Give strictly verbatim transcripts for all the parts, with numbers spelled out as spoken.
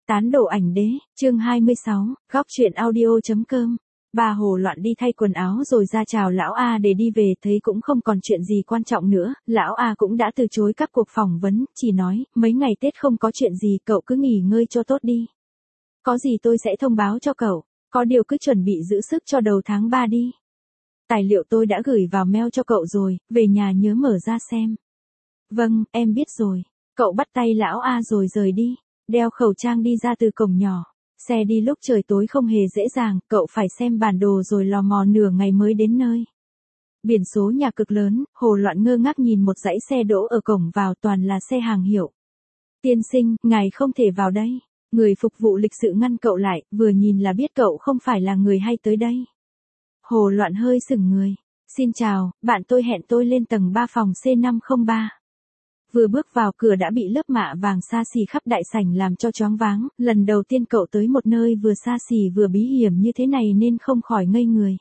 Tán đổ ảnh đế, chương hai mươi sáu, góc truyện audio.com. Bà Hồ loạn đi thay quần áo rồi ra chào lão A để đi về, thấy cũng không còn chuyện gì quan trọng nữa, lão A cũng đã từ chối các cuộc phỏng vấn, chỉ nói, mấy ngày Tết không có chuyện gì, cậu cứ nghỉ ngơi cho tốt đi. Có gì tôi sẽ thông báo cho cậu, có điều cứ chuẩn bị giữ sức cho đầu tháng ba đi. Tài liệu tôi đã gửi vào mail cho cậu rồi, về nhà nhớ mở ra xem. Vâng, em biết rồi. Cậu bắt tay lão A rồi rời đi, đeo khẩu trang đi ra từ cổng nhỏ. Xe đi lúc trời tối không hề dễ dàng, cậu phải xem bản đồ rồi lò mò nửa ngày mới đến nơi. Biển số nhà cực lớn, Hồ loạn ngơ ngác nhìn một dãy xe đỗ ở cổng vào, toàn là xe hàng hiệu. Tiên sinh, ngài không thể vào đây. Người phục vụ lịch sự ngăn cậu lại, vừa nhìn là biết cậu không phải là người hay tới đây. Hồ loạn hơi sững người. Xin chào, bạn tôi hẹn tôi lên tầng ba phòng C năm không ba. Vừa bước vào cửa đã bị lớp mạ vàng xa xỉ khắp đại sảnh làm cho choáng váng, lần đầu tiên cậu tới một nơi vừa xa xỉ vừa bí hiểm như thế này nên không khỏi ngây người.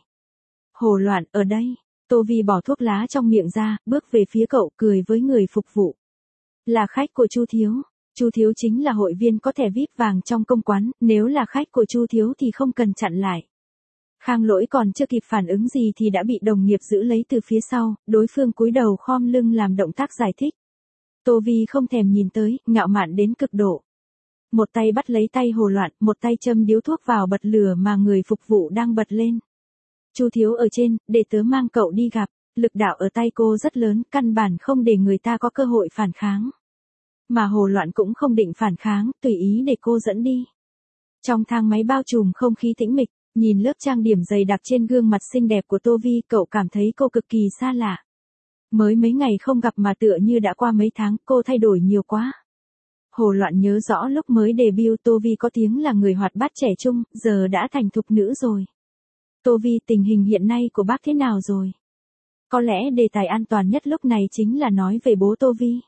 Hồ loạn, ở đây. Tô Vi bỏ thuốc lá trong miệng ra, bước về phía cậu, cười với người phục vụ. Là khách của Chu Thiếu. Chu Thiếu chính là hội viên có thẻ vi ai pi vàng trong công quán, nếu là khách của Chu Thiếu thì không cần chặn lại. Khang Lỗi còn chưa kịp phản ứng gì thì đã bị đồng nghiệp giữ lấy từ phía sau, đối phương cúi đầu khom lưng làm động tác giải thích. Tô Vi không thèm nhìn tới, ngạo mạn đến cực độ. Một tay bắt lấy tay Hồ loạn, một tay châm điếu thuốc vào bật lửa mà người phục vụ đang bật lên. Chu Thiếu ở trên, để tớ mang cậu đi gặp, lực đạo ở tay cô rất lớn, căn bản không để người ta có cơ hội phản kháng. Mà Hồ loạn cũng không định phản kháng, tùy ý để cô dẫn đi. Trong thang máy bao trùm không khí tĩnh mịch, nhìn lớp trang điểm dày đặc trên gương mặt xinh đẹp của Tô Vi, cậu cảm thấy cô cực kỳ xa lạ. Mới mấy ngày không gặp mà tựa như đã qua mấy tháng, cô thay đổi nhiều quá. Hồ loạn nhớ rõ lúc mới debut Tô Vi có tiếng là người hoạt bát trẻ trung, giờ đã thành thục nữ rồi. Tô Vi, tình hình hiện nay của bác thế nào rồi? Có lẽ đề tài an toàn nhất lúc này chính là nói về bố Tô Vi.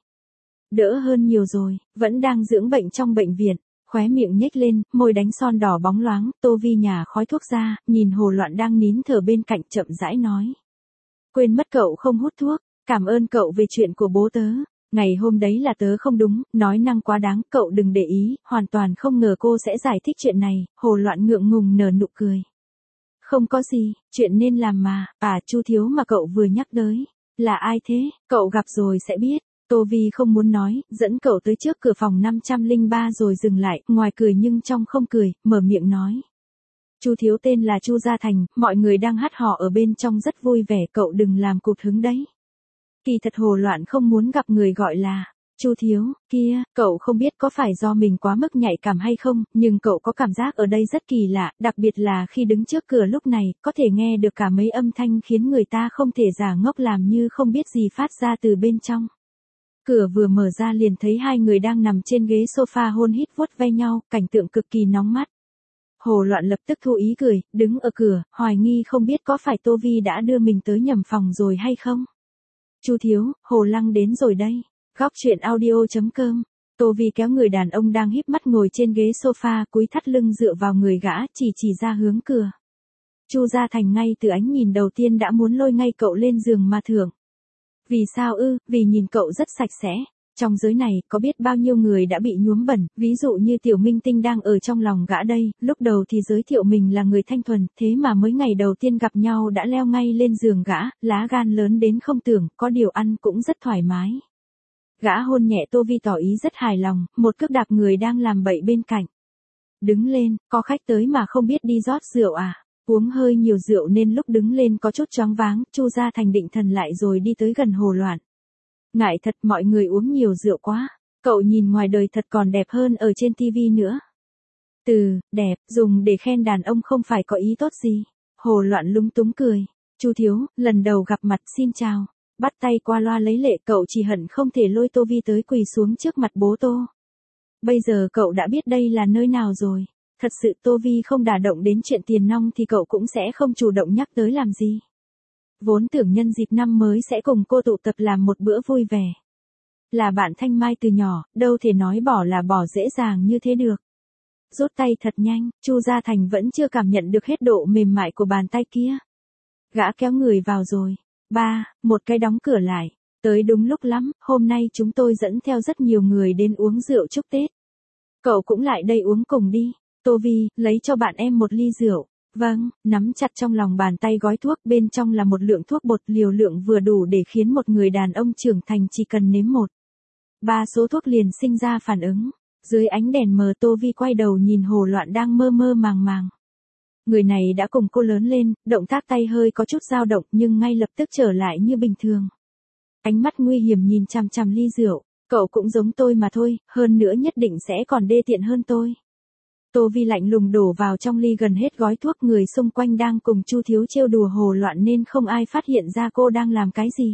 Đỡ hơn nhiều rồi, vẫn đang dưỡng bệnh trong bệnh viện. Khóe miệng nhếch lên, môi đánh son đỏ bóng loáng, Tô Vi nhả khói thuốc ra, nhìn Hồ loạn đang nín thở bên cạnh chậm rãi nói. Quên mất cậu không hút thuốc, cảm ơn cậu về chuyện của bố tớ. Ngày hôm đấy là tớ không đúng, nói năng quá đáng, cậu đừng để ý, hoàn toàn không ngờ cô sẽ giải thích chuyện này. Hồ loạn ngượng ngùng nở nụ cười. Không có gì, chuyện nên làm mà, à Chu Thiếu mà cậu vừa nhắc tới. Là ai thế, cậu gặp rồi sẽ biết. Tô Vi không muốn nói, dẫn cậu tới trước cửa phòng năm trăm lẻ ba rồi dừng lại, ngoài cười nhưng trong không cười, mở miệng nói. Chu Thiếu tên là Chu Gia Thành, mọi người đang hát hò ở bên trong rất vui vẻ, cậu đừng làm cụt hứng đấy. Kỳ thật Hồ loạn không muốn gặp người gọi là Chu Thiếu, kia, cậu không biết có phải do mình quá mức nhạy cảm hay không, nhưng cậu có cảm giác ở đây rất kỳ lạ, đặc biệt là khi đứng trước cửa lúc này, có thể nghe được cả mấy âm thanh khiến người ta không thể giả ngốc làm như không biết gì phát ra từ bên trong. Cửa vừa mở ra liền thấy hai người đang nằm trên ghế sofa hôn hít vuốt ve nhau, cảnh tượng cực kỳ nóng mắt. Hồ loạn lập tức thu ý cười, đứng ở cửa, hoài nghi không biết có phải Tô Vi đã đưa mình tới nhầm phòng rồi hay không. Chu Thiếu, Hồ Lăng đến rồi đây. Góc truyện audio.com. Tô Vi kéo người đàn ông đang híp mắt ngồi trên ghế sofa, cúi thắt lưng dựa vào người gã, chỉ chỉ ra hướng cửa. Chu Gia Thành ngay từ ánh nhìn đầu tiên đã muốn lôi ngay cậu lên giường mà thưởng. Vì sao ư? Vì nhìn cậu rất sạch sẽ. Trong giới này, có biết bao nhiêu người đã bị nhuốm bẩn, ví dụ như Tiểu Minh Tinh đang ở trong lòng gã đây, lúc đầu thì giới thiệu mình là người thanh thuần, thế mà mới ngày đầu tiên gặp nhau đã leo ngay lên giường gã, lá gan lớn đến không tưởng, có điều ăn cũng rất thoải mái. Gã hôn nhẹ Tô Vi tỏ ý rất hài lòng, một cước đạp người đang làm bậy bên cạnh. Đứng lên, có khách tới mà không biết đi rót rượu à? Uống hơi nhiều rượu nên lúc đứng lên có chút choáng váng, Chu Gia Thành định thần lại rồi đi tới gần Hồ loạn. Ngại thật, mọi người uống nhiều rượu quá. Cậu nhìn ngoài đời thật còn đẹp hơn ở trên tivi nữa. Từ, đẹp, dùng để khen đàn ông không phải có ý tốt gì. Hồ loạn lúng túng cười. Chu Thiếu, lần đầu gặp mặt, xin chào. Bắt tay qua loa lấy lệ, cậu chỉ hận không thể lôi Tô Vi tới quỳ xuống trước mặt bố Tô. Bây giờ cậu đã biết đây là nơi nào rồi. Thật sự Tô Vi không đả động đến chuyện tiền nong thì cậu cũng sẽ không chủ động nhắc tới làm gì. Vốn tưởng nhân dịp năm mới sẽ cùng cô tụ tập làm một bữa vui vẻ. Là bạn Thanh Mai từ nhỏ, đâu thể nói bỏ là bỏ dễ dàng như thế được. Rút tay thật nhanh, Chu Gia Thành vẫn chưa cảm nhận được hết độ mềm mại của bàn tay kia. Gã kéo người vào rồi. Ba, một cái đóng cửa lại. Tới đúng lúc lắm, hôm nay chúng tôi dẫn theo rất nhiều người đến uống rượu chúc Tết. Cậu cũng lại đây uống cùng đi. Tô Vi, lấy cho bạn em một ly rượu. Vâng, nắm chặt trong lòng bàn tay gói thuốc, bên trong là một lượng thuốc bột liều lượng vừa đủ để khiến một người đàn ông trưởng thành chỉ cần nếm một. Ba số thuốc liền sinh ra phản ứng. Dưới ánh đèn mờ Tô Vi quay đầu nhìn Hồ Loạn đang mơ mơ màng màng. Người này đã cùng cô lớn lên, động tác tay hơi có chút dao động nhưng ngay lập tức trở lại như bình thường. Ánh mắt nguy hiểm nhìn chằm chằm ly rượu, cậu cũng giống tôi mà thôi, hơn nữa nhất định sẽ còn đê tiện hơn tôi. Tô Vi lạnh lùng đổ vào trong ly gần hết gói thuốc, người xung quanh đang cùng Chu Thiếu trêu đùa Hồ Loạn nên không ai phát hiện ra cô đang làm cái gì.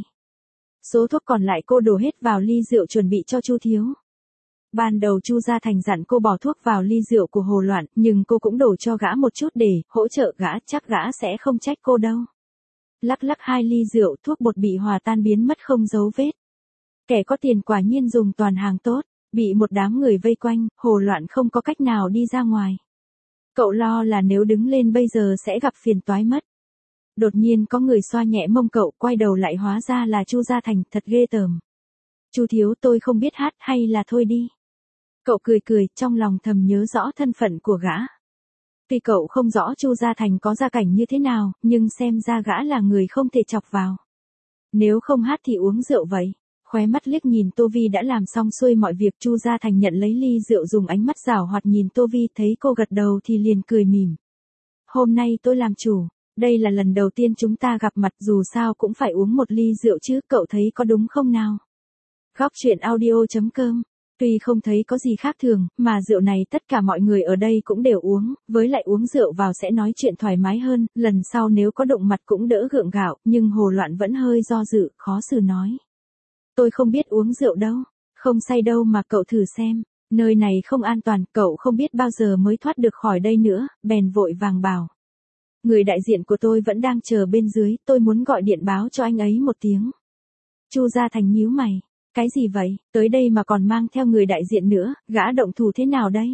Số thuốc còn lại cô đổ hết vào ly rượu chuẩn bị cho Chu Thiếu. Ban đầu Chu Gia Thành dặn cô bỏ thuốc vào ly rượu của Hồ Loạn, nhưng cô cũng đổ cho gã một chút để hỗ trợ gã, chắc gã sẽ không trách cô đâu. Lắc lắc hai ly rượu, thuốc bột bị hòa tan biến mất không dấu vết. Kẻ có tiền quả nhiên dùng toàn hàng tốt, bị một đám người vây quanh, Hồ Loạn không có cách nào đi ra ngoài. Cậu lo là nếu đứng lên bây giờ sẽ gặp phiền toái mất. Đột nhiên có người xoa nhẹ mông cậu, quay đầu lại hóa ra là Chu Gia Thành, thật ghê tởm. Chu Thiếu, tôi không biết hát, hay là thôi đi. Cậu cười cười, trong lòng thầm nhớ rõ thân phận của gã. Tuy cậu không rõ Chu Gia Thành có gia cảnh như thế nào, nhưng xem ra gã là người không thể chọc vào. Nếu không hát thì uống rượu vậy. Khóe mắt liếc nhìn Tô Vi đã làm xong xuôi mọi việc, Chu Gia Thành nhận lấy ly rượu, dùng ánh mắt giảo hoạt nhìn Tô Vi, thấy cô gật đầu thì liền cười mỉm. Hôm nay tôi làm chủ, đây là lần đầu tiên chúng ta gặp mặt, dù sao cũng phải uống một ly rượu chứ, cậu thấy có đúng không nào? Góc truyện audio chấm com. Tuy không thấy có gì khác thường, mà rượu này tất cả mọi người ở đây cũng đều uống, với lại uống rượu vào sẽ nói chuyện thoải mái hơn, lần sau nếu có đụng mặt cũng đỡ gượng gạo, nhưng Hồ Loạn vẫn hơi do dự, khó xử nói. Tôi không biết uống rượu đâu, không say đâu mà cậu thử xem, nơi này không an toàn, cậu không biết bao giờ mới thoát được khỏi đây nữa, bèn vội vàng bảo. Người đại diện của tôi vẫn đang chờ bên dưới, tôi muốn gọi điện báo cho anh ấy một tiếng. Chu Gia Thành nhíu mày. Cái gì vậy, tới đây mà còn mang theo người đại diện nữa, gã động thủ thế nào đây?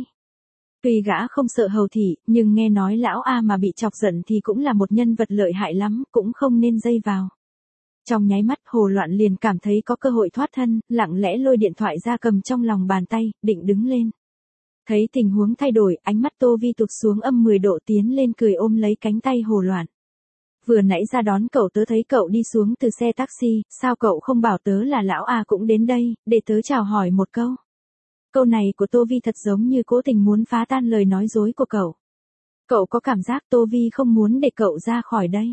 Tuy gã không sợ hầu thị, nhưng nghe nói lão A mà bị chọc giận thì cũng là một nhân vật lợi hại lắm, cũng không nên dây vào. Trong nháy mắt Hồ Loạn liền cảm thấy có cơ hội thoát thân, lặng lẽ lôi điện thoại ra cầm trong lòng bàn tay, định đứng lên. Thấy tình huống thay đổi, ánh mắt Tô Vi tụt xuống âm mười độ, tiến lên cười ôm lấy cánh tay Hồ Loạn. Vừa nãy ra đón cậu tớ thấy cậu đi xuống từ xe taxi, sao cậu không bảo tớ là lão A cũng đến đây, để tớ chào hỏi một câu. Câu này của Tô Vi thật giống như cố tình muốn phá tan lời nói dối của cậu. Cậu có cảm giác Tô Vi không muốn để cậu ra khỏi đây.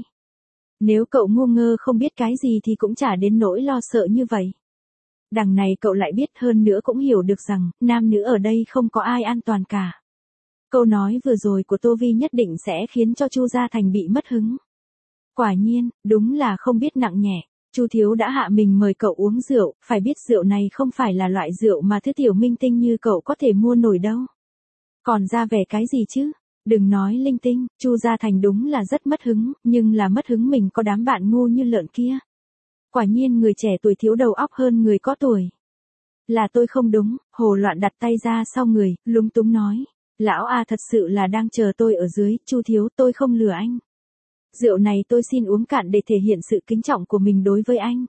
Nếu cậu ngu ngơ không biết cái gì thì cũng chả đến nỗi lo sợ như vậy. Đằng này cậu lại biết, hơn nữa cũng hiểu được rằng, nam nữ ở đây không có ai an toàn cả. Câu nói vừa rồi của Tô Vi nhất định sẽ khiến cho Chu Gia Thành bị mất hứng. Quả nhiên, đúng là không biết nặng nhẹ, Chu Thiếu đã hạ mình mời cậu uống rượu, phải biết rượu này không phải là loại rượu mà thứ tiểu minh tinh như cậu có thể mua nổi đâu. Còn ra vẻ cái gì chứ? Đừng nói linh tinh, Chu Gia Thành đúng là rất mất hứng, nhưng là mất hứng mình có đám bạn ngu như lợn kia. Quả nhiên người trẻ tuổi thiếu đầu óc hơn người có tuổi. Là tôi không đúng, Hồ Loạn đặt tay ra sau người, lúng túng nói. Lão A thật sự là đang chờ tôi ở dưới, Chu Thiếu, tôi không lừa anh. Rượu này tôi xin uống cạn để thể hiện sự kính trọng của mình đối với anh.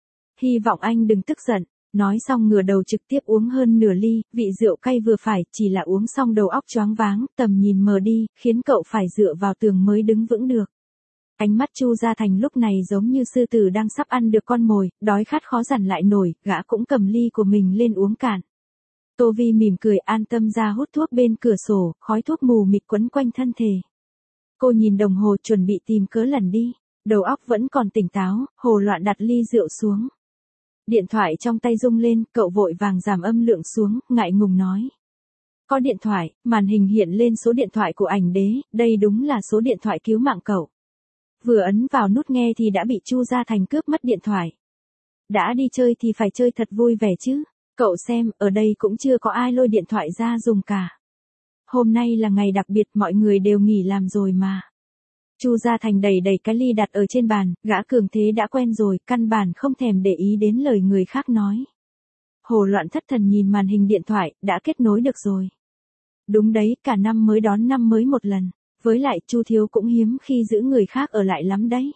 Hy vọng anh đừng tức giận. Nói xong ngửa đầu trực tiếp uống hơn nửa ly, vị rượu cay vừa phải, chỉ là uống xong đầu óc choáng váng, tầm nhìn mờ đi, khiến cậu phải dựa vào tường mới đứng vững được. Ánh mắt Chu Gia Thành lúc này giống như sư tử đang sắp ăn được con mồi, đói khát khó dằn lại nổi, gã cũng cầm ly của mình lên uống cạn. Tô Vi mỉm cười an tâm ra hút thuốc bên cửa sổ, khói thuốc mù mịt quấn quanh thân thể. Cô nhìn đồng hồ chuẩn bị tìm cớ lần đi, đầu óc vẫn còn tỉnh táo, Hồ Loạn đặt ly rượu xuống. Điện thoại trong tay rung lên, cậu vội vàng giảm âm lượng xuống, ngại ngùng nói. Có điện thoại, màn hình hiện lên số điện thoại của ảnh đế, đây đúng là số điện thoại cứu mạng cậu. Vừa ấn vào nút nghe thì đã bị Chu Gia Thành cướp mất điện thoại. Đã đi chơi thì phải chơi thật vui vẻ chứ, cậu xem, ở đây cũng chưa có ai lôi điện thoại ra dùng cả. Hôm nay là ngày đặc biệt, mọi người đều nghỉ làm rồi mà. Chu Gia Thành đẩy đẩy cái ly đặt ở trên bàn, gã cường thế đã quen rồi, căn bản không thèm để ý đến lời người khác nói. Hồ Loạn thất thần nhìn màn hình điện thoại, đã kết nối được rồi. Đúng đấy, cả năm mới đón năm mới một lần, với lại Chu Thiếu cũng hiếm khi giữ người khác ở lại lắm đấy.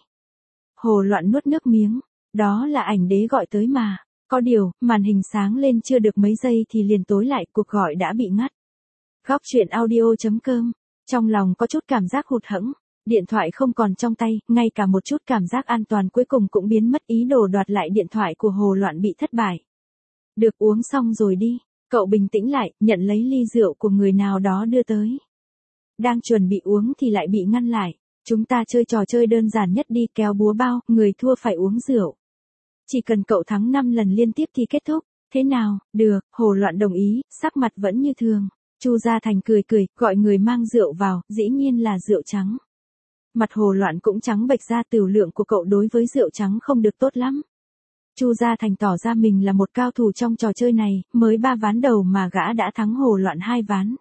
Hồ Loạn nuốt nước miếng, đó là ảnh đế gọi tới mà, có điều, màn hình sáng lên chưa được mấy giây thì liền tối lại, cuộc gọi đã bị ngắt. Góc chuyện audio chấm com. Trong lòng có chút cảm giác hụt hẫng, điện thoại không còn trong tay, ngay cả một chút cảm giác an toàn cuối cùng cũng biến mất, ý đồ đoạt lại điện thoại của Hồ Loạn bị thất bại. Được, uống xong rồi đi. Cậu bình tĩnh lại, nhận lấy ly rượu của người nào đó đưa tới. Đang chuẩn bị uống thì lại bị ngăn lại. Chúng ta chơi trò chơi đơn giản nhất đi, kéo búa bao, người thua phải uống rượu. Chỉ cần cậu thắng năm lần liên tiếp thì kết thúc. Thế nào? Được, Hồ Loạn đồng ý, sắc mặt vẫn như thường. Chu Gia Thành cười cười, gọi người mang rượu vào, dĩ nhiên là rượu trắng. Mặt Hồ Loạn cũng trắng bệch ra, tửu lượng của cậu đối với rượu trắng không được tốt lắm. Chu Gia Thành tỏ ra mình là một cao thủ trong trò chơi này, mới ba ván đầu mà gã đã thắng Hồ Loạn hai ván.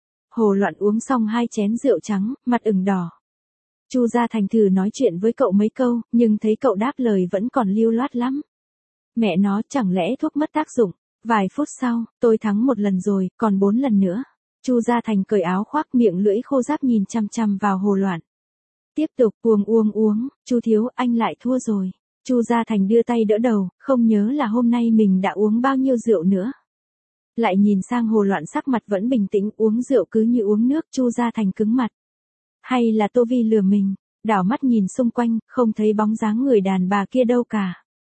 Hồ Loạn uống xong hai chén rượu trắng, mặt ửng đỏ. Chu Gia Thành thử nói chuyện với cậu mấy câu, nhưng thấy cậu đáp lời vẫn còn lưu loát lắm. Mẹ nó, chẳng lẽ thuốc mất tác dụng? Vài phút sau, tôi thắng một lần rồi, còn bốn lần nữa. Chu Gia Thành cởi áo khoác, miệng lưỡi khô ráp nhìn chăm chăm vào Hồ Loạn. Tiếp tục uống uống uống, Chu thiếu, anh lại thua rồi. Chu Gia Thành đưa tay đỡ đầu, không nhớ là hôm nay mình đã uống bao nhiêu rượu nữa. Lại nhìn sang Hồ Loạn, sắc mặt vẫn bình tĩnh, uống rượu cứ như uống nước. Chu Gia Thành cứng mặt. Hay là Tô Vi lừa mình? Đảo mắt nhìn xung quanh, không thấy bóng dáng người đàn bà kia đâu cả.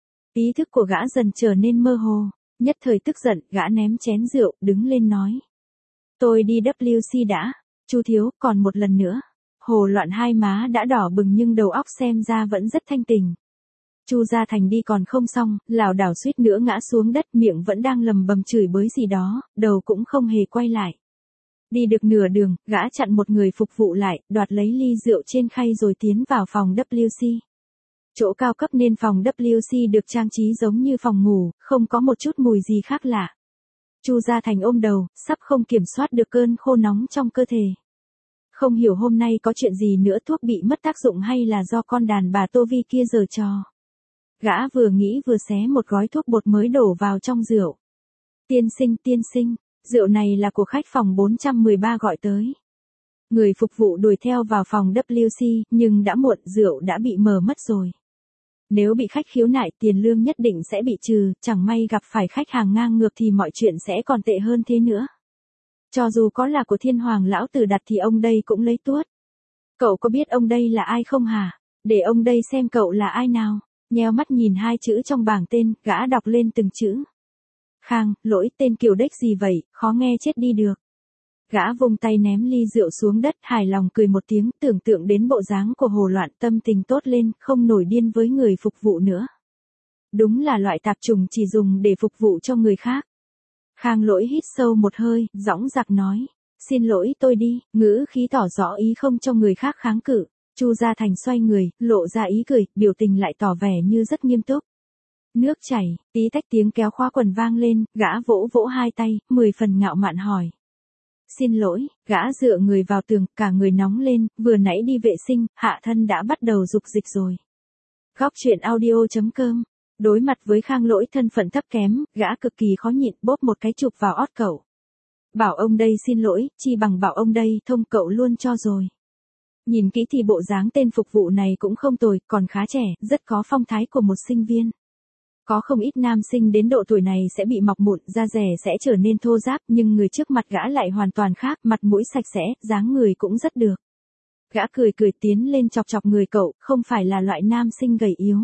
Ý thức của gã dần trở nên mơ hồ, nhất thời tức giận, gã ném chén rượu, đứng lên nói. Tôi đi W C đã. Chu thiếu, còn một lần nữa. Hồ Loạn hai má đã đỏ bừng nhưng đầu óc xem ra vẫn rất thanh tỉnh. Chu Gia Thành đi còn không xong, lảo đảo suýt nữa ngã xuống đất, miệng vẫn đang lầm bầm chửi bới gì đó, đầu cũng không hề quay lại. Đi được nửa đường, gã chặn một người phục vụ lại, đoạt lấy ly rượu trên khay rồi tiến vào phòng W C. Chỗ cao cấp nên phòng W C được trang trí giống như phòng ngủ, không có một chút mùi gì khác lạ. Chu Gia Thành ôm đầu, sắp không kiểm soát được cơn khô nóng trong cơ thể. Không hiểu hôm nay có chuyện gì nữa, thuốc bị mất tác dụng hay là do con đàn bà Tô Vi kia giở trò. Gã vừa nghĩ vừa xé một gói thuốc bột mới đổ vào trong rượu. Tiên sinh, tiên sinh, rượu này là của khách phòng bốn trăm mười ba gọi tới. Người phục vụ đuổi theo vào phòng W C, nhưng đã muộn, rượu đã bị mở mất rồi. Nếu bị khách khiếu nại, tiền lương nhất định sẽ bị trừ, chẳng may gặp phải khách hàng ngang ngược thì mọi chuyện sẽ còn tệ hơn thế nữa. Cho dù có là của Thiên Hoàng lão tử đặt thì ông đây cũng lấy tuốt. Cậu có biết ông đây là ai không hả? Để ông đây xem cậu là ai nào. Nheo mắt nhìn hai chữ trong bảng tên, gã đọc lên từng chữ. Khang, lỗi, tên kiểu đếch gì vậy, khó nghe chết đi được. Gã vung tay ném ly rượu xuống đất, hài lòng cười một tiếng, tưởng tượng đến bộ dáng của Hồ Loạn, tâm tình tốt lên, không nổi điên với người phục vụ nữa. Đúng là loại tạp chủng chỉ dùng để phục vụ cho người khác. Khang lỗi hít sâu một hơi, dõng dạc nói. Xin lỗi, tôi đi, ngữ khí tỏ rõ ý không cho người khác kháng cự. Chu Gia Thành xoay người, lộ ra ý cười, biểu tình lại tỏ vẻ như rất nghiêm túc. Nước chảy, tí tách tiếng kéo khóa quần vang lên, gã vỗ vỗ hai tay, mười phần ngạo mạn hỏi. Xin lỗi, gã dựa người vào tường, cả người nóng lên, vừa nãy đi vệ sinh, hạ thân đã bắt đầu dục dịch rồi. Góc chuyện audio chấm com. Đối mặt với Khang lỗi thân phận thấp kém, gã cực kỳ khó nhịn, bóp một cái chụp vào ót cậu. Bảo ông đây xin lỗi, chi bằng bảo ông đây thông cậu luôn cho rồi. Nhìn kỹ thì bộ dáng tên phục vụ này cũng không tồi, còn khá trẻ, rất có phong thái của một sinh viên. Có không ít nam sinh đến độ tuổi này sẽ bị mọc mụn, da rẻ sẽ trở nên thô ráp, nhưng người trước mặt gã lại hoàn toàn khác, mặt mũi sạch sẽ, dáng người cũng rất được. Gã cười cười tiến lên chọc chọc người cậu, không phải là loại nam sinh gầy yếu.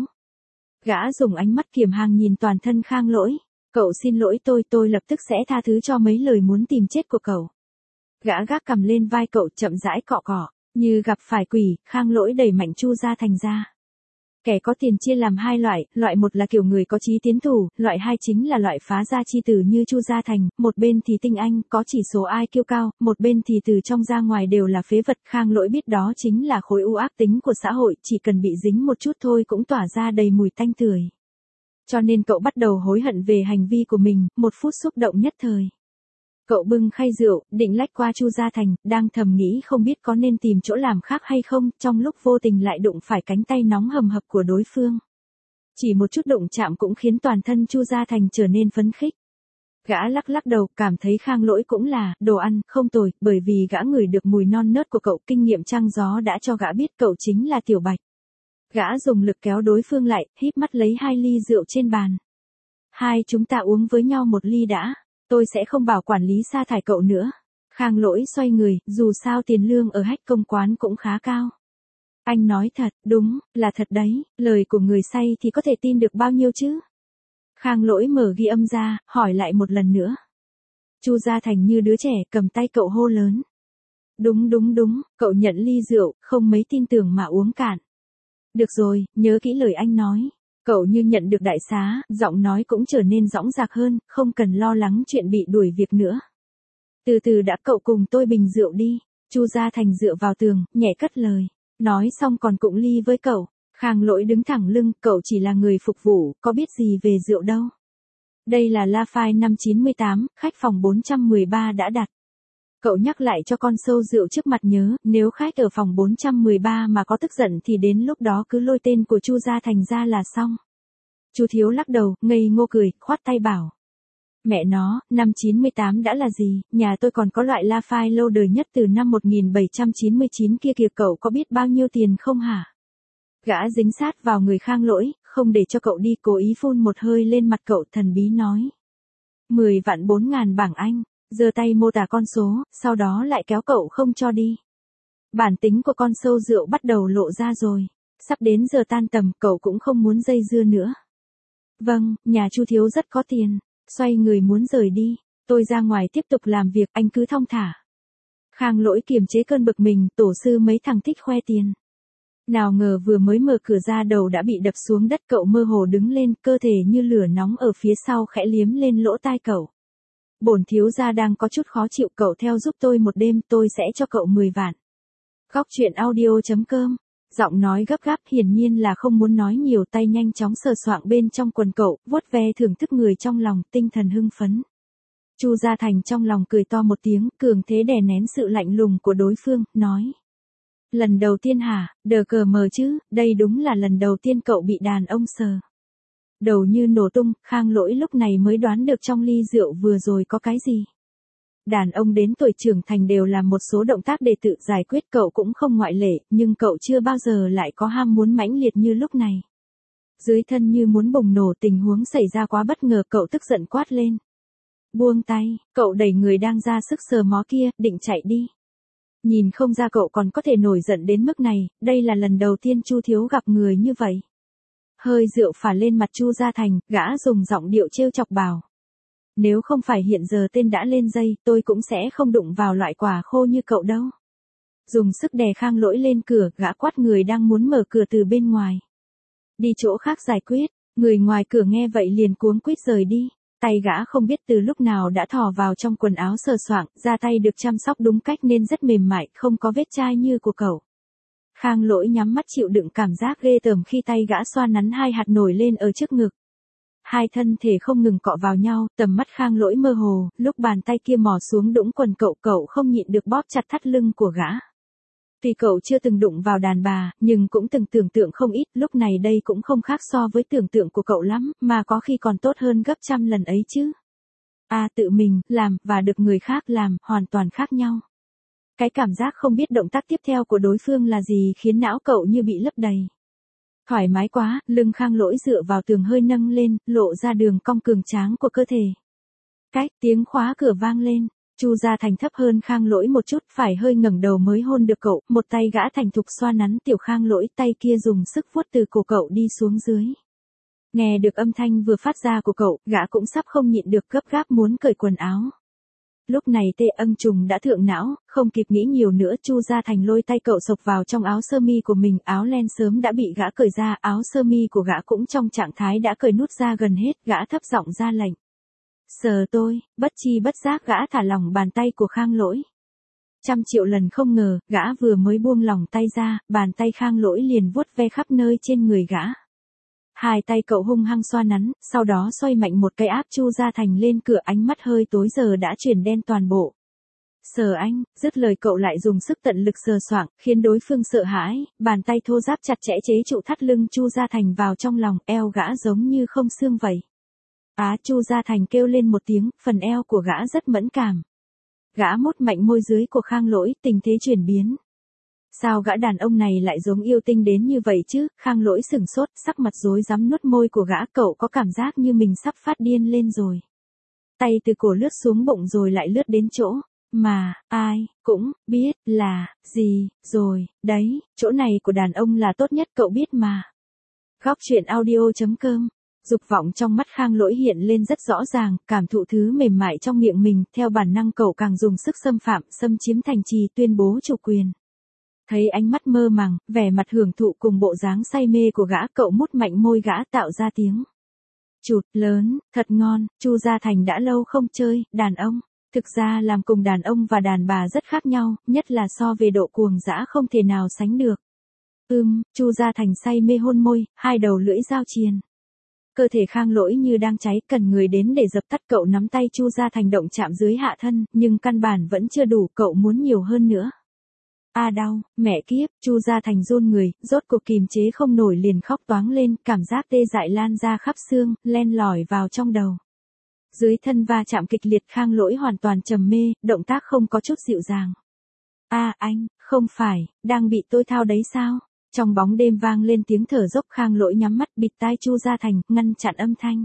Gã dùng ánh mắt kiềm hàng nhìn toàn thân Khang lỗi. Cậu xin lỗi tôi, tôi lập tức sẽ tha thứ cho mấy lời muốn tìm chết của cậu. Gã gác cầm lên vai cậu, chậm rãi cọ cọ, như gặp phải quỷ. Khang lỗi đẩy mạnh Chu Gia Thành ra. Kẻ có tiền chia làm hai loại, loại một là kiểu người có chí tiến thủ, loại hai chính là loại phá gia chi tử như Chu Gia Thành, một bên thì tinh anh, có chỉ số I Q cao, một bên thì từ trong ra ngoài đều là phế vật. Khang lỗi biết đó chính là khối u ác tính của xã hội, chỉ cần bị dính một chút thôi cũng tỏa ra đầy mùi tanh tưởi. Cho nên cậu bắt đầu hối hận về hành vi của mình, một phút xúc động nhất thời. Cậu bưng khay rượu, định lách qua Chu Gia Thành, đang thầm nghĩ không biết có nên tìm chỗ làm khác hay không, trong lúc vô tình lại đụng phải cánh tay nóng hầm hập của đối phương. Chỉ một chút đụng chạm cũng khiến toàn thân Chu Gia Thành trở nên phấn khích. Gã lắc lắc đầu, cảm thấy Khang lỗi cũng là đồ ăn, không tồi, bởi vì gã ngửi được mùi non nớt của cậu, kinh nghiệm trăng gió đã cho gã biết cậu chính là Tiểu Bạch. Gã dùng lực kéo đối phương lại, híp mắt lấy hai ly rượu trên bàn. Hai chúng ta uống với nhau một ly đã, tôi sẽ không bảo quản lý sa thải cậu nữa. Khang Lỗi xoay người, dù sao tiền lương ở Hách Công quán cũng khá cao. Anh nói thật, đúng, là thật đấy, lời của người say thì có thể tin được bao nhiêu chứ? Khang Lỗi mở ghi âm ra, hỏi lại một lần nữa. Chu Gia Thành như đứa trẻ, cầm tay cậu hô lớn. Đúng đúng đúng, cậu nhận ly rượu, không mấy tin tưởng mà uống cạn. Được rồi, nhớ kỹ lời anh nói. Cậu như nhận được đại xá, giọng nói cũng trở nên dõng dạc hơn, không cần lo lắng chuyện bị đuổi việc nữa. Từ từ đã, cậu cùng tôi bình rượu đi. Chu Gia Thành dựa vào tường, nhẹ cất lời. Nói xong còn cụng ly với cậu. Khang Lỗi đứng thẳng lưng, cậu chỉ là người phục vụ, có biết gì về rượu đâu. Đây là La Phai năm chín mươi tám, khách phòng bốn trăm mười ba đã đặt. Cậu nhắc lại cho con sâu rượu trước mặt nhớ, nếu khách ở phòng bốn trăm mười ba mà có tức giận thì đến lúc đó cứ lôi tên của Chu Gia Thành ra là xong. Chu Thiếu lắc đầu, ngây ngô cười, khoát tay bảo. Mẹ nó, năm chín mươi tám đã là gì, nhà tôi còn có loại La Phai lâu đời nhất từ năm một nghìn bảy trăm chín mươi chín kia kìa, cậu có biết bao nhiêu tiền không hả? Gã dính sát vào người Khang Lỗi, không để cho cậu đi, cố ý phun một hơi lên mặt cậu, thần bí nói. mười vạn bốn ngàn bảng Anh, giơ tay mô tả con số, sau đó lại kéo cậu không cho đi. Bản tính của con sâu rượu bắt đầu lộ ra rồi, sắp đến giờ tan tầm, cậu cũng không muốn dây dưa nữa. Vâng, nhà Chu Thiếu rất có tiền, xoay người muốn rời đi, tôi ra ngoài tiếp tục làm việc, anh cứ thong thả. Khang Lỗi kiềm chế cơn bực mình, tổ sư mấy thằng thích khoe tiền. Nào ngờ vừa mới mở cửa ra đầu đã bị đập xuống đất, cậu mơ hồ đứng lên, cơ thể như lửa nóng ở phía sau khẽ liếm lên lỗ tai cậu. Bổn thiếu gia đang có chút khó chịu, cậu theo giúp tôi một đêm, tôi sẽ cho cậu mười vạn. Góc truyện audio chấm com, giọng nói gấp gáp, hiển nhiên là không muốn nói nhiều, tay nhanh chóng sờ soạng bên trong quần cậu, vuốt ve thưởng thức người trong lòng, tinh thần hưng phấn. Chu Gia Thành trong lòng cười to một tiếng, cường thế đè nén sự lạnh lùng của đối phương, nói. Lần đầu tiên hả, đờ cờ mờ chứ, đây đúng là lần đầu tiên cậu bị đàn ông sờ. Đầu như nổ tung, Khang Lỗi lúc này mới đoán được trong ly rượu vừa rồi có cái gì. Đàn ông đến tuổi trưởng thành đều làm một số động tác để tự giải quyết, cậu cũng không ngoại lệ, nhưng cậu chưa bao giờ lại có ham muốn mãnh liệt như lúc này. Dưới thân như muốn bùng nổ, tình huống xảy ra quá bất ngờ, cậu tức giận quát lên. Buông tay, cậu đẩy người đang ra sức sờ mó kia, định chạy đi. Nhìn không ra cậu còn có thể nổi giận đến mức này, đây là lần đầu tiên Chu Thiếu gặp người như vậy. Hơi rượu phả lên mặt Chu Gia Thành, gã dùng giọng điệu trêu chọc bảo. Nếu không phải hiện giờ tên đã lên dây, tôi cũng sẽ không đụng vào loại quả khô như cậu đâu. Dùng sức đè Khang Lỗi lên cửa, gã quát người đang muốn mở cửa từ bên ngoài. Đi chỗ khác giải quyết, người ngoài cửa nghe vậy liền cuống quýt rời đi. Tay gã không biết từ lúc nào đã thò vào trong quần áo sờ soạng, da tay được chăm sóc đúng cách nên rất mềm mại, không có vết chai như của cậu. Khang Lỗi nhắm mắt chịu đựng cảm giác ghê tởm khi tay gã xoa nắn hai hạt nổi lên ở trước ngực. Hai thân thể không ngừng cọ vào nhau, tầm mắt Khang Lỗi mơ hồ, lúc bàn tay kia mò xuống đũng quần cậu, cậu không nhịn được bóp chặt thắt lưng của gã. Tuy cậu chưa từng đụng vào đàn bà, nhưng cũng từng tưởng tượng không ít, lúc này đây cũng không khác so với tưởng tượng của cậu lắm, mà có khi còn tốt hơn gấp trăm lần ấy chứ. À, tự mình làm và được người khác làm, hoàn toàn khác nhau. Cái cảm giác không biết động tác tiếp theo của đối phương là gì khiến não cậu như bị lấp đầy. Thoải mái quá, lưng Khang Lỗi dựa vào tường hơi nâng lên, lộ ra đường cong cường tráng của cơ thể. Cách tiếng khóa cửa vang lên, Chu Gia Thành thấp hơn Khang Lỗi một chút, phải hơi ngẩng đầu mới hôn được cậu, một tay gã thành thục xoa nắn tiểu Khang Lỗi, tay kia dùng sức vuốt từ cổ cậu đi xuống dưới. Nghe được âm thanh vừa phát ra của cậu, gã cũng sắp không nhịn được, gấp gáp muốn cởi quần áo. Lúc này tê ân trùng đã thượng não, không kịp nghĩ nhiều nữa, Chu Gia Thành lôi tay cậu xộc vào trong áo sơ mi của mình, áo len sớm đã bị gã cởi ra, áo sơ mi của gã cũng trong trạng thái đã cởi nút ra gần hết, gã thấp giọng ra lệnh. Sờ tôi, bất chi bất giác gã thả lỏng bàn tay của Khang Lỗi. Trăm triệu lần không ngờ, gã vừa mới buông lỏng tay ra, bàn tay Khang Lỗi liền vuốt ve khắp nơi trên người gã. Hai tay cậu hung hăng xoa nắn, sau đó xoay mạnh một cái áp Chu Gia Thành lên cửa, ánh mắt hơi tối giờ đã chuyển đen toàn bộ. Sờ anh, dứt lời cậu lại dùng sức tận lực sờ soạng, khiến đối phương sợ hãi, bàn tay thô ráp chặt chẽ chế trụ thắt lưng Chu Gia Thành vào trong lòng, eo gã giống như không xương vậy. Á, Chu Gia Thành kêu lên một tiếng, phần eo của gã rất mẫn cảm. Gã mốt mạnh môi dưới của Khang Lỗi, tình thế chuyển biến. Sao gã đàn ông này lại giống yêu tinh đến như vậy chứ? Khang Lỗi sửng sốt, sắc mặt rối rắm nuốt môi của gã, cậu có cảm giác như mình sắp phát điên lên rồi. Tay từ cổ lướt xuống bụng rồi lại lướt đến chỗ Mà, ai, cũng, biết, là, gì, rồi, đấy, chỗ này của đàn ông là tốt nhất cậu biết mà. Góc chuyện audio.com. Dục vọng trong mắt Khang Lỗi hiện lên rất rõ ràng, cảm thụ thứ mềm mại trong miệng mình, theo bản năng cậu càng dùng sức xâm phạm, xâm chiếm thành trì tuyên bố chủ quyền. Thấy ánh mắt mơ màng, vẻ mặt hưởng thụ cùng bộ dáng say mê của gã, cậu mút mạnh môi gã tạo ra tiếng chụt lớn, thật ngon. Chu Gia Thành đã lâu không chơi đàn ông. Thực ra làm cùng đàn ông và đàn bà rất khác nhau, nhất là so về độ cuồng dã không thể nào sánh được. Ưm, Chu Gia Thành say mê hôn môi, hai đầu lưỡi giao triền. Cơ thể Khang Lỗi như đang cháy, cần người đến để dập tắt. Cậu nắm tay Chu Gia Thành động chạm dưới hạ thân, nhưng căn bản vẫn chưa đủ, cậu muốn nhiều hơn nữa. A à đau, mẹ kiếp, Chu Gia Thành run người, rốt cuộc kìm chế không nổi liền khóc toáng lên, cảm giác tê dại lan ra khắp xương, len lỏi vào trong đầu. Dưới thân va chạm kịch liệt, Khang Lỗi hoàn toàn trầm mê, động tác không có chút dịu dàng. A à, anh, không phải, đang bị tôi thao đấy sao? Trong bóng đêm vang lên tiếng thở dốc. Khang Lỗi nhắm mắt bịt tai Chu Gia Thành, ngăn chặn âm thanh.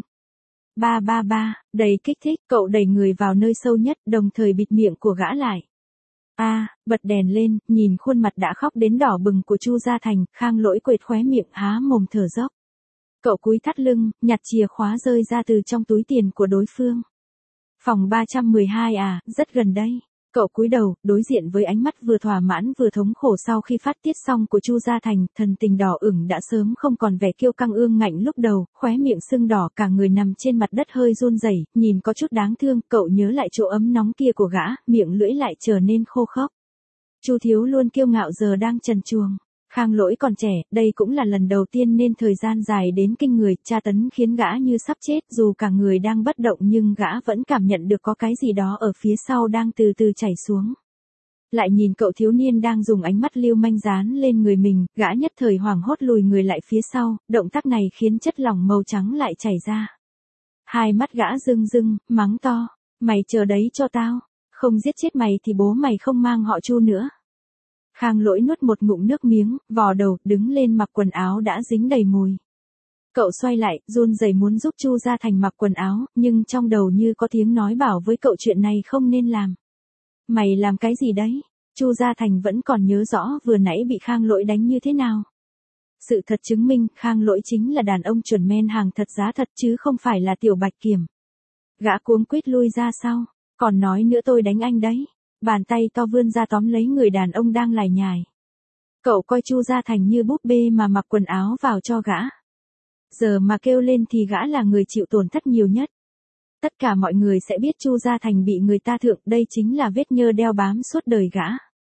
Ba ba ba, đầy kích thích, cậu đẩy người vào nơi sâu nhất, đồng thời bịt miệng của gã lại. A, à, bật đèn lên, nhìn khuôn mặt đã khóc đến đỏ bừng của Chu Gia Thành, Khang Lỗi quệt khóe miệng há mồm thở dốc. Cậu cúi thắt lưng, nhặt chìa khóa rơi ra từ trong túi tiền của đối phương. Phòng ba trăm mười hai à, rất gần đây. Cậu cúi đầu, đối diện với ánh mắt vừa thỏa mãn vừa thống khổ sau khi phát tiết xong của Chu Gia Thành, thần tình đỏ ửng đã sớm không còn vẻ kiêu căng ương ngạnh lúc đầu, khóe miệng sưng đỏ, cả người nằm trên mặt đất hơi run rẩy, nhìn có chút đáng thương. Cậu nhớ lại chỗ ấm nóng kia của gã, miệng lưỡi lại trở nên khô khốc. Chu Thiếu luôn kiêu ngạo giờ đang trần truồng. Khang Lỗi còn trẻ, đây cũng là lần đầu tiên nên thời gian dài đến kinh người, tra tấn khiến gã như sắp chết, dù cả người đang bất động nhưng gã vẫn cảm nhận được có cái gì đó ở phía sau đang từ từ chảy xuống. Lại nhìn cậu thiếu niên đang dùng ánh mắt lưu manh dán lên người mình, gã nhất thời hoảng hốt lùi người lại phía sau, động tác này khiến chất lỏng màu trắng lại chảy ra. Hai mắt gã rưng rưng, mắng to, mày chờ đấy cho tao, không giết chết mày thì bố mày không mang họ Chu nữa. Khang Lỗi nuốt một ngụm nước miếng, vò đầu, đứng lên mặc quần áo đã dính đầy mùi. Cậu xoay lại, run rẩy muốn giúp Chu Gia Thành mặc quần áo, nhưng trong đầu như có tiếng nói bảo với cậu chuyện này không nên làm. Mày làm cái gì đấy? Chu Gia Thành vẫn còn nhớ rõ vừa nãy bị Khang Lỗi đánh như thế nào. Sự thật chứng minh, Khang Lỗi chính là đàn ông chuẩn men hàng thật giá thật chứ không phải là tiểu bạch kiểm. Gã cuống quýt lui ra sau, còn nói nữa tôi đánh anh đấy. Bàn tay to vươn ra tóm lấy người đàn ông đang lải nhải. Cậu coi Chu Gia Thành như búp bê mà mặc quần áo vào cho gã. Giờ mà kêu lên thì gã là người chịu tổn thất nhiều nhất. Tất cả mọi người sẽ biết Chu Gia Thành bị người ta thượng, đây chính là vết nhơ đeo bám suốt đời gã.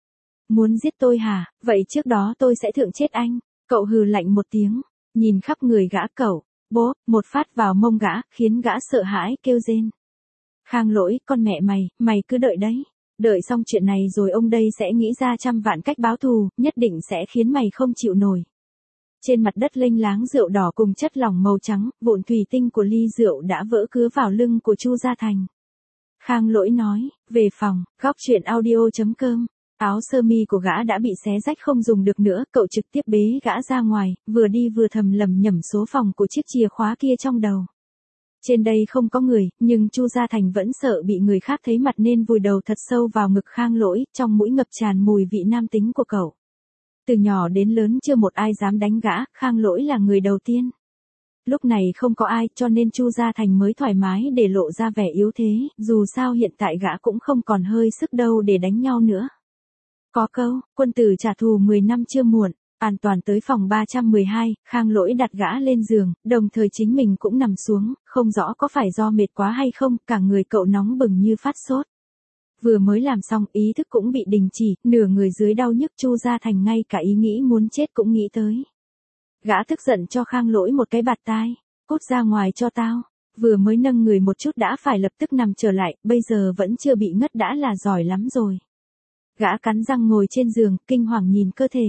Muốn giết tôi hả, vậy trước đó tôi sẽ thượng chết anh. Cậu hừ lạnh một tiếng, nhìn khắp người gã cậu, bố, một phát vào mông gã, khiến gã sợ hãi kêu rên. Khang Lỗi, con mẹ mày, mày cứ đợi đấy. Đợi xong chuyện này rồi ông đây sẽ nghĩ ra trăm vạn cách báo thù, nhất định sẽ khiến mày không chịu nổi. Trên mặt đất lênh láng rượu đỏ cùng chất lỏng màu trắng, vụn thủy tinh của ly rượu đã vỡ cứa vào lưng của Chu Gia Thành. Khang Lỗi nói, về phòng, góc chuyện audio.com. Áo sơ mi của gã đã bị xé rách không dùng được nữa, cậu trực tiếp bế gã ra ngoài, vừa đi vừa thầm lẩm nhẩm số phòng của chiếc chìa khóa kia trong đầu. Trên đây không có người, nhưng Chu Gia Thành vẫn sợ bị người khác thấy mặt nên vùi đầu thật sâu vào ngực Khang Lỗi, trong mũi ngập tràn mùi vị nam tính của cậu. Từ nhỏ đến lớn chưa một ai dám đánh gã, Khang Lỗi là người đầu tiên. Lúc này không có ai, cho nên Chu Gia Thành mới thoải mái để lộ ra vẻ yếu thế, dù sao hiện tại gã cũng không còn hơi sức đâu để đánh nhau nữa. Có câu, quân tử trả thù mười năm chưa muộn. An toàn tới phòng ba trăm mười hai, Khang Lỗi đặt gã lên giường, đồng thời chính mình cũng nằm xuống, không rõ có phải do mệt quá hay không, cả người cậu nóng bừng như phát sốt. Vừa mới làm xong, ý thức cũng bị đình chỉ, nửa người dưới đau nhức. Chu Gia Thành ngay cả ý nghĩ muốn chết cũng nghĩ tới. Gã tức giận cho Khang Lỗi một cái bạt tai, cút ra ngoài cho tao. Vừa mới nâng người một chút đã phải lập tức nằm trở lại, bây giờ vẫn chưa bị ngất đã là giỏi lắm rồi. Gã cắn răng ngồi trên giường, kinh hoàng nhìn cơ thể.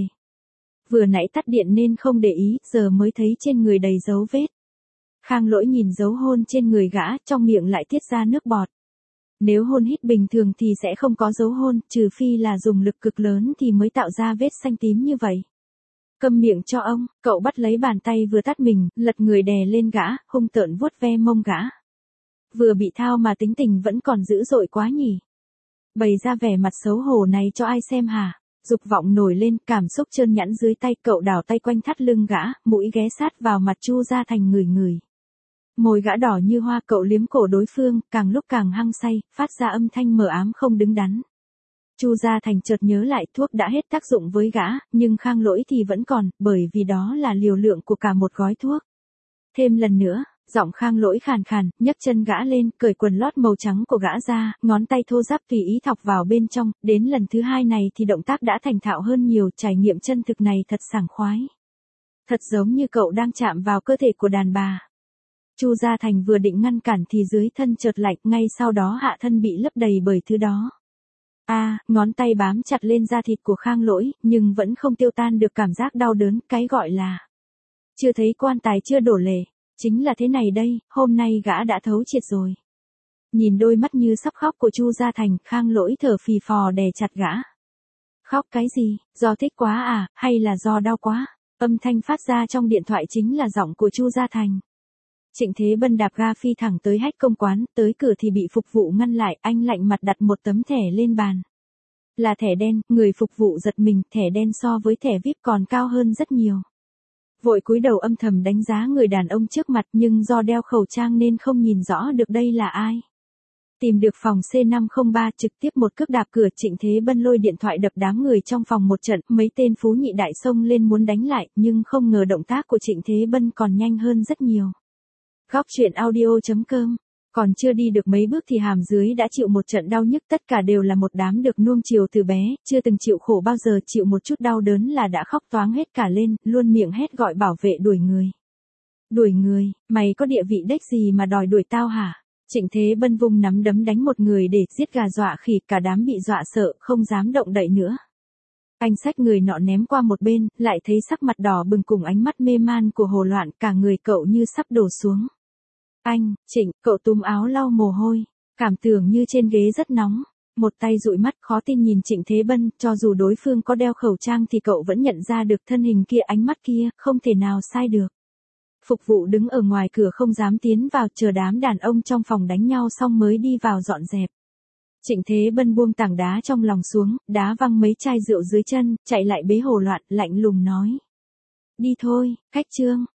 Vừa nãy tắt điện nên không để ý, giờ mới thấy trên người đầy dấu vết. Khang Lỗi nhìn dấu hôn trên người gã, trong miệng lại tiết ra nước bọt. Nếu hôn hít bình thường thì sẽ không có dấu hôn, trừ phi là dùng lực cực lớn thì mới tạo ra vết xanh tím như vậy. Câm miệng cho ông, cậu bắt lấy bàn tay vừa tát mình, lật người đè lên gã, hung tợn vuốt ve mông gã. Vừa bị thao mà tính tình vẫn còn dữ dội quá nhỉ. Bày ra vẻ mặt xấu hổ này cho ai xem hả? Dục vọng nổi lên, cảm xúc trơn nhẵn dưới tay, cậu đảo tay quanh thắt lưng gã, mũi ghé sát vào mặt Chu Gia Thành người người. Môi gã đỏ như hoa, cậu liếm cổ đối phương, càng lúc càng hăng say, phát ra âm thanh mờ ám không đứng đắn. Chu Gia Thành chợt nhớ lại thuốc đã hết tác dụng với gã, nhưng Khang Lỗi thì vẫn còn, bởi vì đó là liều lượng của cả một gói thuốc. Thêm lần nữa, giọng Khang Lỗi khàn khàn, nhấc chân gã lên, cởi quần lót màu trắng của gã ra, ngón tay thô ráp tùy ý thọc vào bên trong, đến lần thứ hai này thì động tác đã thành thạo hơn nhiều, trải nghiệm chân thực này thật sảng khoái. Thật giống như cậu đang chạm vào cơ thể của đàn bà. Chu Gia Thành vừa định ngăn cản thì dưới thân chợt lạnh, ngay sau đó hạ thân bị lấp đầy bởi thứ đó. A, à, ngón tay bám chặt lên da thịt của Khang Lỗi, nhưng vẫn không tiêu tan được cảm giác đau đớn, cái gọi là chưa thấy quan tài chưa đổ lệ. Chính là thế này đây, hôm nay gã đã thấu triệt rồi. Nhìn đôi mắt như sắp khóc của Chu Gia Thành, Khang Lỗi thở phì phò đè chặt gã. Khóc cái gì, do thích quá à, hay là do đau quá? Âm thanh phát ra trong điện thoại chính là giọng của Chu Gia Thành. Trịnh Thế Bân đạp ga phi thẳng tới hách công quán, tới cửa thì bị phục vụ ngăn lại, anh lạnh mặt đặt một tấm thẻ lên bàn. Là thẻ đen, người phục vụ giật mình, thẻ đen so với thẻ vi ai pi còn cao hơn rất nhiều. Vội cúi đầu âm thầm đánh giá người đàn ông trước mặt, nhưng do đeo khẩu trang nên không nhìn rõ được đây là ai. Tìm được phòng C năm không ba, trực tiếp một cước đạp cửa, Trịnh Thế Bân lôi điện thoại đập đám người trong phòng một trận, mấy tên phú nhị đại xông lên muốn đánh lại, nhưng không ngờ động tác của Trịnh Thế Bân còn nhanh hơn rất nhiều. Góc truyện audio chấm com. Còn chưa đi được mấy bước thì hàm dưới đã chịu một trận đau nhức, tất cả đều là một đám được nuông chiều từ bé, chưa từng chịu khổ bao giờ, chịu một chút đau đớn là đã khóc toáng hết cả lên, luôn miệng hét gọi bảo vệ đuổi người. Đuổi người, mày có địa vị đếch gì mà đòi đuổi tao hả? Trịnh Thế Bân vung nắm đấm đánh một người để giết gà dọa khỉ, cả đám bị dọa sợ, không dám động đậy nữa. Anh xách người nọ ném qua một bên, lại thấy sắc mặt đỏ bừng cùng ánh mắt mê man của Hồ Loạn, cả người cậu như sắp đổ xuống. Anh, Trịnh, cậu túm áo lau mồ hôi, cảm tưởng như trên ghế rất nóng, một tay dụi mắt khó tin nhìn Trịnh Thế Bân, cho dù đối phương có đeo khẩu trang thì cậu vẫn nhận ra được thân hình kia, ánh mắt kia, không thể nào sai được. Phục vụ đứng ở ngoài cửa không dám tiến vào, chờ đám đàn ông trong phòng đánh nhau xong mới đi vào dọn dẹp. Trịnh Thế Bân buông tảng đá trong lòng xuống, đá văng mấy chai rượu dưới chân, chạy lại bế Hồ Loạn, lạnh lùng nói. Đi thôi, Khách Trương.